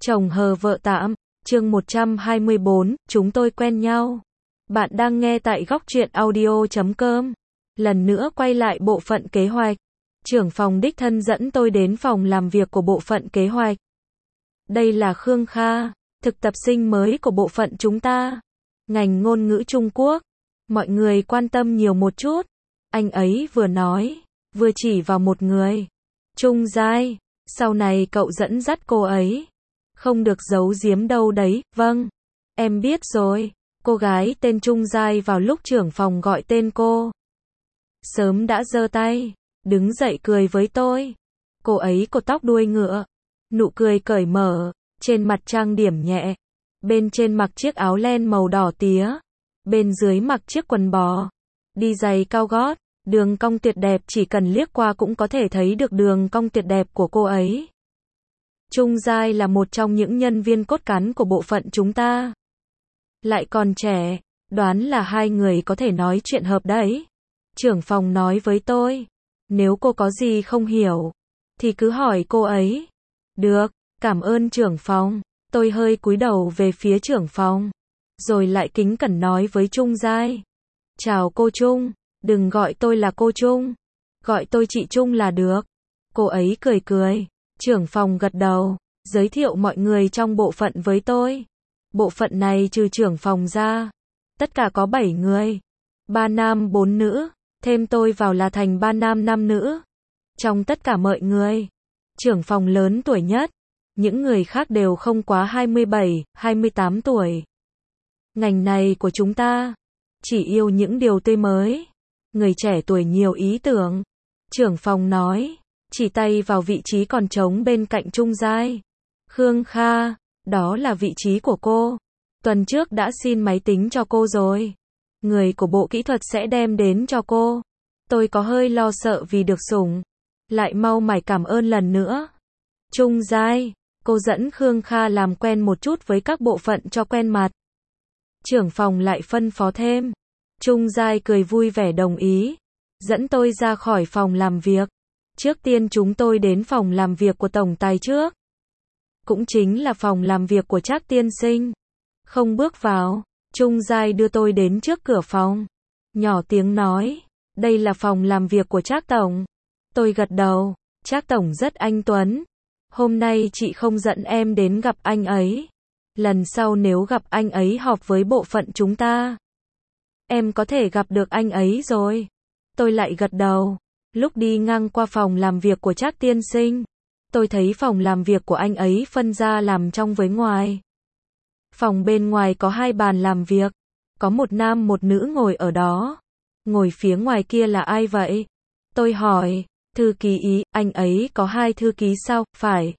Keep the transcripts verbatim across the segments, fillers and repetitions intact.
Chồng hờ vợ tạm, chương một trăm hai mươi bốn, chúng tôi quen nhau. Bạn đang nghe tại góc truyện audio chấm com. Lần nữa quay lại bộ phận kế hoạch. Trưởng phòng đích thân dẫn tôi đến phòng làm việc của bộ phận kế hoạch. Đây là Khương Kha, thực tập sinh mới của bộ phận chúng ta. Ngành ngôn ngữ Trung Quốc. Mọi người quan tâm nhiều một chút. Anh ấy vừa nói, vừa chỉ vào một người. Trung Giai, sau này cậu dẫn dắt cô ấy. Không được giấu giếm đâu đấy, vâng. Em biết rồi, cô gái tên Trung Giai vào lúc trưởng phòng gọi tên cô. Sớm đã giơ tay, đứng dậy cười với tôi. Cô ấy cột tóc đuôi ngựa, nụ cười cởi mở, trên mặt trang điểm nhẹ. Bên trên mặc chiếc áo len màu đỏ tía, bên dưới mặc chiếc quần bò, đi giày cao gót, đường cong tuyệt đẹp, chỉ cần liếc qua cũng có thể thấy được đường cong tuyệt đẹp của cô ấy. Trung Giai là một trong những nhân viên cốt cán của bộ phận chúng ta. Lại còn trẻ, đoán là hai người có thể nói chuyện hợp đấy. Trưởng phòng nói với tôi, nếu cô có gì không hiểu, thì cứ hỏi cô ấy. Được, cảm ơn trưởng phòng. Tôi hơi cúi đầu về phía trưởng phòng, rồi lại kính cẩn nói với Trung Giai. Chào cô Trung, đừng gọi tôi là cô Trung, gọi tôi chị Trung là được. Cô ấy cười cười. Trưởng phòng gật đầu, giới thiệu mọi người trong bộ phận với tôi. Bộ phận này trừ trưởng phòng ra, tất cả có bảy người. Ba nam bốn nữ, thêm tôi vào là thành ba nam năm nữ. Trong tất cả mọi người, trưởng phòng lớn tuổi nhất, những người khác đều không quá hai mươi bảy, hai mươi tám tuổi. Ngành này của chúng ta, chỉ yêu những điều tươi mới. Người trẻ tuổi nhiều ý tưởng. Trưởng phòng nói, chỉ tay vào vị trí còn trống bên cạnh Trung Giai. Khương Kha, đó là vị trí của cô. Tuần trước đã xin máy tính cho cô rồi. Người của bộ kỹ thuật sẽ đem đến cho cô. Tôi có hơi lo sợ vì được sủng. Lại mau mải cảm ơn lần nữa. Trung Giai, cô dẫn Khương Kha làm quen một chút với các bộ phận cho quen mặt. Trưởng phòng lại phân phó thêm. Trung Giai cười vui vẻ đồng ý. Dẫn tôi ra khỏi phòng làm việc. Trước tiên chúng tôi đến phòng làm việc của tổng tài trước. Cũng chính là phòng làm việc của Trác tiên sinh. Không bước vào, Trung Giai đưa tôi đến trước cửa phòng. Nhỏ tiếng nói, đây là phòng làm việc của Trác tổng. Tôi gật đầu, Trác tổng rất anh tuấn. Hôm nay chị không dẫn em đến gặp anh ấy. Lần sau nếu gặp anh ấy họp với bộ phận chúng ta, em có thể gặp được anh ấy rồi. Tôi lại gật đầu. Lúc đi ngang qua phòng làm việc của Trác tiên sinh, tôi thấy phòng làm việc của anh ấy phân ra làm trong với ngoài. Phòng bên ngoài có hai bàn làm việc, có một nam một nữ ngồi ở đó. Ngồi phía ngoài kia là ai vậy? Tôi hỏi, thư ký ý, anh ấy có hai thư ký sao? Phải.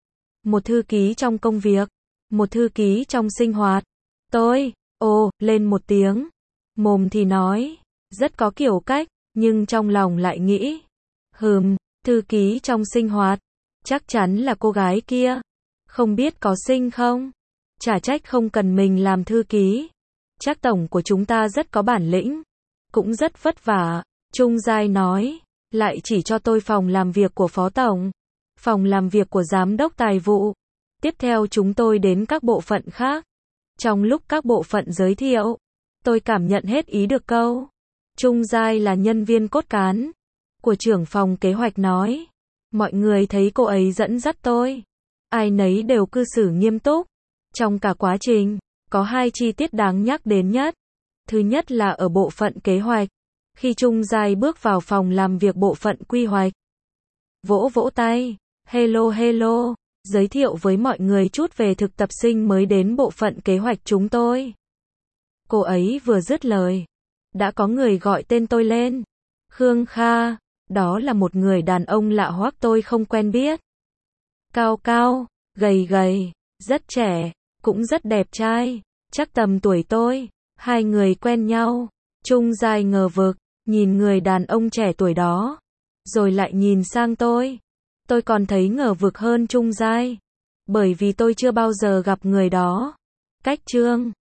Một thư ký trong công việc, một thư ký trong sinh hoạt. Tôi, ồ, lên một tiếng. Mồm thì nói, rất có kiểu cách, nhưng trong lòng lại nghĩ, hừm, thư ký trong sinh hoạt, chắc chắn là cô gái kia. Không biết có xinh không? Chả trách không cần mình làm thư ký. Trác tổng của chúng ta rất có bản lĩnh, cũng rất vất vả. Trung Giai nói, lại chỉ cho tôi phòng làm việc của phó tổng, phòng làm việc của giám đốc tài vụ. Tiếp theo chúng tôi đến các bộ phận khác. Trong lúc các bộ phận giới thiệu, tôi cảm nhận hết ý được câu. Trung Giai là nhân viên cốt cán của trưởng phòng kế hoạch nói. Mọi người thấy cô ấy dẫn dắt tôi, ai nấy đều cư xử nghiêm túc. Trong cả quá trình, có hai chi tiết đáng nhắc đến nhất. Thứ nhất là ở bộ phận kế hoạch. Khi Trung Giai bước vào phòng làm việc bộ phận quy hoạch, vỗ vỗ tay, hello hello, giới thiệu với mọi người chút về thực tập sinh mới đến bộ phận kế hoạch chúng tôi. Cô ấy vừa dứt lời, đã có người gọi tên tôi lên. Khương Kha, đó là một người đàn ông lạ hoắc tôi không quen biết. Cao cao, gầy gầy, rất trẻ, cũng rất đẹp trai, chắc tầm tuổi tôi. Hai người quen nhau. Trung Giai ngờ vực, nhìn người đàn ông trẻ tuổi đó, rồi lại nhìn sang tôi. Tôi còn thấy ngờ vực hơn Trung Giai, bởi vì tôi chưa bao giờ gặp người đó. Cách trương